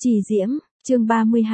Trì Diễm, chương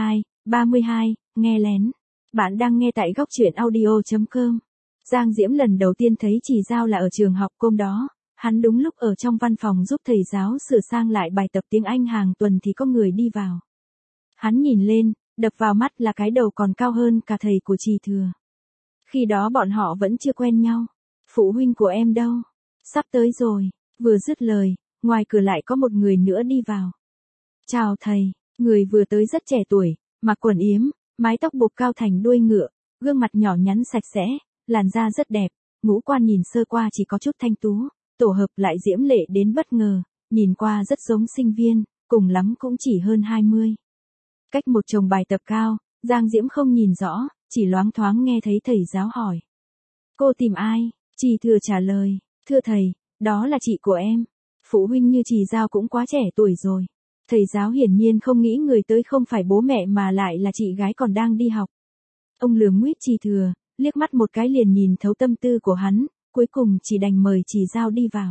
32, nghe lén. Bạn đang nghe tại góc truyện audio.com. Giang Diễm lần đầu tiên thấy Trì Giao là ở trường học hôm đó, hắn đúng lúc ở trong văn phòng giúp thầy giáo sửa sang lại bài tập tiếng Anh hàng tuần thì có người đi vào. Hắn nhìn lên, đập vào mắt là cái đầu còn cao hơn cả thầy của Trì Thừa. Khi đó bọn họ vẫn chưa quen nhau. Phụ huynh của em đâu? Sắp tới rồi. Vừa dứt lời, ngoài cửa lại có một người nữa đi vào. Chào thầy. Người vừa tới rất trẻ tuổi, mặc quần yếm, mái tóc buộc cao thành đuôi ngựa, gương mặt nhỏ nhắn sạch sẽ, làn da rất đẹp, ngũ quan nhìn sơ qua chỉ có chút thanh tú, tổ hợp lại diễm lệ đến bất ngờ, nhìn qua rất giống sinh viên, cùng lắm cũng chỉ hơn 20. Cách một chồng bài tập cao, Giang Diễm không nhìn rõ, chỉ loáng thoáng nghe thấy thầy giáo hỏi. Cô tìm ai? Trì Thừa trả lời, thưa thầy, đó là chị của em. Phụ huynh như Trì Giao cũng quá trẻ tuổi rồi. Thầy giáo hiển nhiên không nghĩ người tới không phải bố mẹ mà lại là chị gái còn đang đi học. Ông lườm nguýt Trì Thừa, liếc mắt một cái liền nhìn thấu tâm tư của hắn, cuối cùng chỉ đành mời Trì Giao đi vào.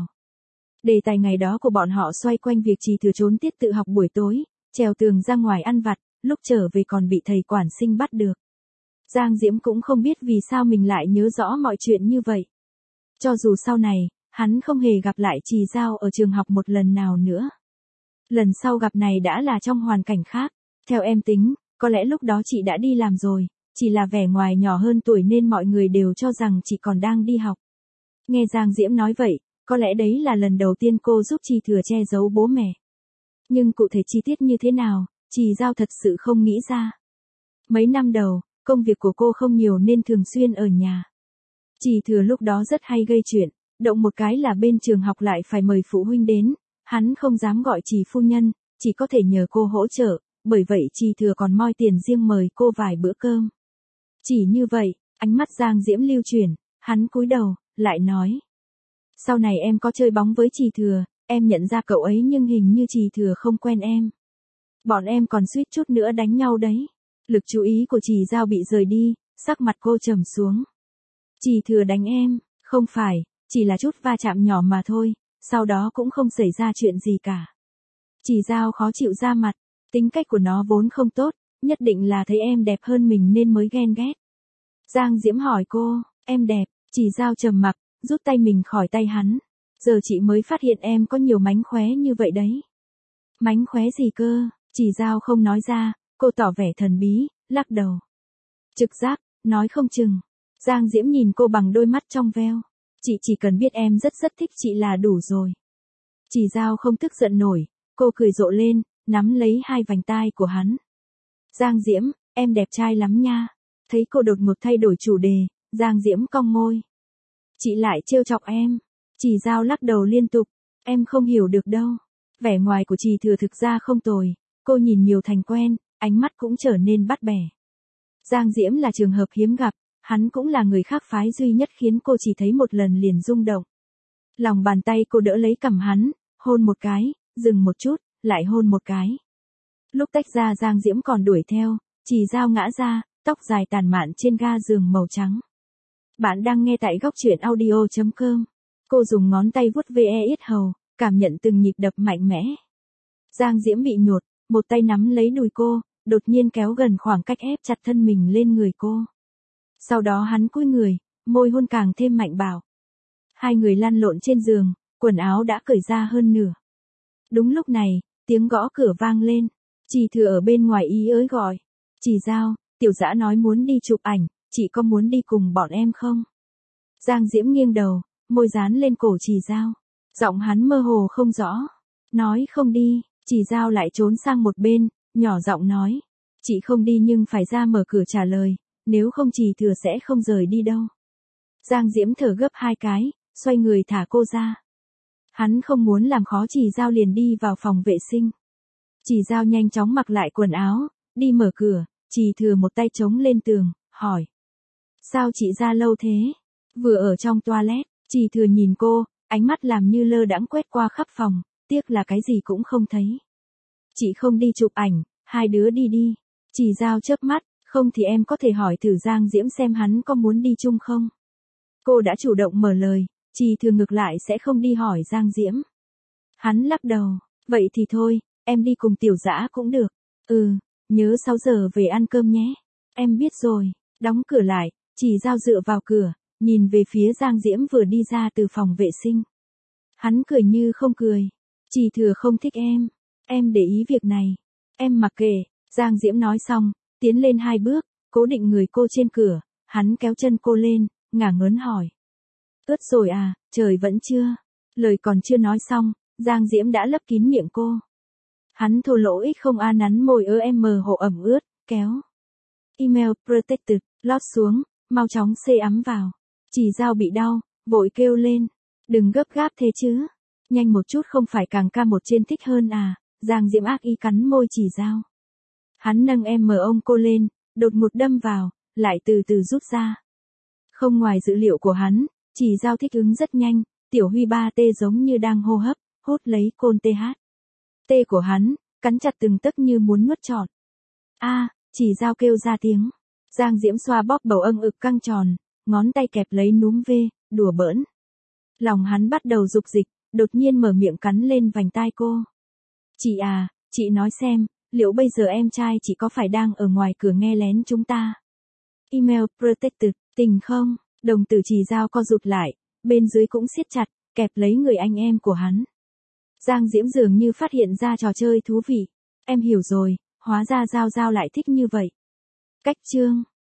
Đề tài ngày đó của bọn họ xoay quanh việc Trì Thừa trốn tiết tự học buổi tối, trèo tường ra ngoài ăn vặt, lúc trở về còn bị thầy quản sinh bắt được. Giang Diễm cũng không biết vì sao mình lại nhớ rõ mọi chuyện như vậy. Cho dù sau này, hắn không hề gặp lại Trì Giao ở trường học một lần nào nữa. Lần sau gặp này đã là trong hoàn cảnh khác. Theo em tính, có lẽ lúc đó chị đã đi làm rồi, chỉ là vẻ ngoài nhỏ hơn tuổi nên mọi người đều cho rằng chị còn đang đi học. Nghe Giang Diễm nói vậy, có lẽ đấy là lần đầu tiên cô giúp Trì Thừa che giấu bố mẹ. Nhưng cụ thể chi tiết như thế nào, Trì Giao thật sự không nghĩ ra. Mấy năm đầu, công việc của cô không nhiều nên thường xuyên ở nhà. Trì Thừa lúc đó rất hay gây chuyện, động một cái là bên trường học lại phải mời phụ huynh đến. Hắn không dám gọi Trì phu nhân, chỉ có thể nhờ cô hỗ trợ, bởi vậy Trì Thừa còn moi tiền riêng mời cô vài bữa cơm. Chỉ như vậy, ánh mắt Giang Diễm lưu chuyển, hắn cúi đầu, lại nói. Sau này em có chơi bóng với Trì Thừa, em nhận ra cậu ấy nhưng hình như Trì Thừa không quen em. Bọn em còn suýt chút nữa đánh nhau đấy. Lực chú ý của Trì Giao bị rời đi, sắc mặt cô trầm xuống. Trì Thừa đánh em, không phải, chỉ là chút va chạm nhỏ mà thôi. Sau đó cũng không xảy ra chuyện gì cả. Trì Giao khó chịu ra mặt, tính cách của nó vốn không tốt, nhất định là thấy em đẹp hơn mình nên mới ghen ghét. Giang Diễm hỏi cô, em đẹp, Trì Giao trầm mặc, rút tay mình khỏi tay hắn. Giờ chị mới phát hiện em có nhiều mánh khóe như vậy đấy. Mánh khóe gì cơ? Trì Giao không nói ra, cô tỏ vẻ thần bí, lắc đầu. Trực giác, nói không chừng. Giang Diễm nhìn cô bằng đôi mắt trong veo. Chị chỉ cần biết em rất thích chị là đủ rồi. Trì Giao không tức giận nổi, cô cười rộ lên, nắm lấy hai vành tai của hắn. Giang Diễm, em đẹp trai lắm nha. Thấy cô đột ngột thay đổi chủ đề, Giang Diễm cong môi. Chị lại trêu chọc em. Trì Giao lắc đầu liên tục, em không hiểu được đâu. Vẻ ngoài của Trì Thừa thực ra không tồi, cô nhìn nhiều thành quen, ánh mắt cũng trở nên bắt bẻ. Giang Diễm là trường hợp hiếm gặp. Hắn cũng là người khác phái duy nhất khiến cô chỉ thấy một lần liền rung động. Lòng bàn tay cô đỡ lấy cằm hắn, hôn một cái, dừng một chút, lại hôn một cái. Lúc tách ra Giang Diễm còn đuổi theo, Trì Giao ngã ra, tóc dài tàn mạn trên ga giường màu trắng. Bạn đang nghe tại góc truyện audio.com. Cô dùng ngón tay vuốt ve yết hầu, cảm nhận từng nhịp đập mạnh mẽ. Giang Diễm bị nhột, một tay nắm lấy đùi cô, đột nhiên kéo gần khoảng cách ép chặt thân mình lên người cô. Sau đó hắn cúi người, môi hôn càng thêm mạnh bạo. Hai người lăn lộn trên giường, quần áo đã cởi ra hơn nửa. Đúng lúc này, tiếng gõ cửa vang lên. Trì Thừa ở bên ngoài ý ới gọi. Trì Giao, tiểu dã nói muốn đi chụp ảnh, chị có muốn đi cùng bọn em không? Giang Diễm nghiêng đầu, môi dán lên cổ Trì Giao. Giọng hắn mơ hồ không rõ. Nói không đi, Trì Giao lại trốn sang một bên, nhỏ giọng nói. Chị không đi nhưng phải ra mở cửa trả lời. Nếu không Trì Thừa sẽ không rời đi đâu. Giang Diễm thở gấp hai cái, xoay người thả cô ra. Hắn không muốn làm khó Trì Giao liền đi vào phòng vệ sinh. Trì Giao nhanh chóng mặc lại quần áo, đi mở cửa, Trì Thừa một tay chống lên tường, hỏi. Sao chị ra lâu thế? Vừa ở trong toilet, Trì Thừa nhìn cô, ánh mắt làm như lơ đãng quét qua khắp phòng, tiếc là cái gì cũng không thấy. Chị không đi chụp ảnh, hai đứa đi đi. Trì Giao chớp mắt. Không thì em có thể hỏi thử Giang Diễm xem hắn có muốn đi chung không? Cô đã chủ động mở lời, Trì Thừa ngược lại sẽ không đi hỏi Giang Diễm. Hắn lắc đầu, vậy thì thôi, em đi cùng tiểu dã cũng được. Ừ, nhớ 6 giờ về ăn cơm nhé. Em biết rồi, đóng cửa lại, chỉ Giao dựa vào cửa, nhìn về phía Giang Diễm vừa đi ra từ phòng vệ sinh. Hắn cười như không cười. Chỉ thừa không thích em để ý việc này. Em mặc kệ, Giang Diễm nói xong, tiến lên 2 bước, cố định người cô trên cửa, hắn kéo chân cô lên, ngả ngớn hỏi. Ướt rồi à, trời vẫn chưa. Lời còn chưa nói xong, Giang Diễm đã lấp kín miệng cô. Hắn thô lỗ không a nắn môi hộ ẩm ướt, kéo. Email protected, lót xuống, mau chóng xê ấm vào. Chỉ Giao bị đau, vội kêu lên. Đừng gấp gáp thế chứ. Nhanh một chút không phải càng ca một trên thích hơn à, Giang Diễm ác ý cắn môi Chỉ Giao. Hắn nâng ôm cô lên, đột ngột đâm vào, lại từ từ rút ra. Không ngoài dữ liệu của hắn, Chỉ Giao thích ứng rất nhanh, tiểu Huy 3T giống như đang hô hấp, hốt lấy côn TH. T của hắn, cắn chặt từng tấc như muốn nuốt trọn. A, Chỉ Giao kêu ra tiếng. Giang Diễm xoa bóp bầu ực căng tròn, ngón tay kẹp lấy núm V, đùa bỡn. Lòng hắn bắt đầu dục dịch, đột nhiên mở miệng cắn lên vành tai cô. Chị à, chị nói xem, liệu bây giờ em trai chị có phải đang ở ngoài cửa nghe lén chúng ta? Email protected, tình không? Đồng tử Chỉ Giao co rụt lại, bên dưới cũng siết chặt, kẹp lấy người anh em của hắn. Giang Diễm dường như phát hiện ra trò chơi thú vị. Em hiểu rồi, hóa ra Giao lại thích như vậy. Cách chương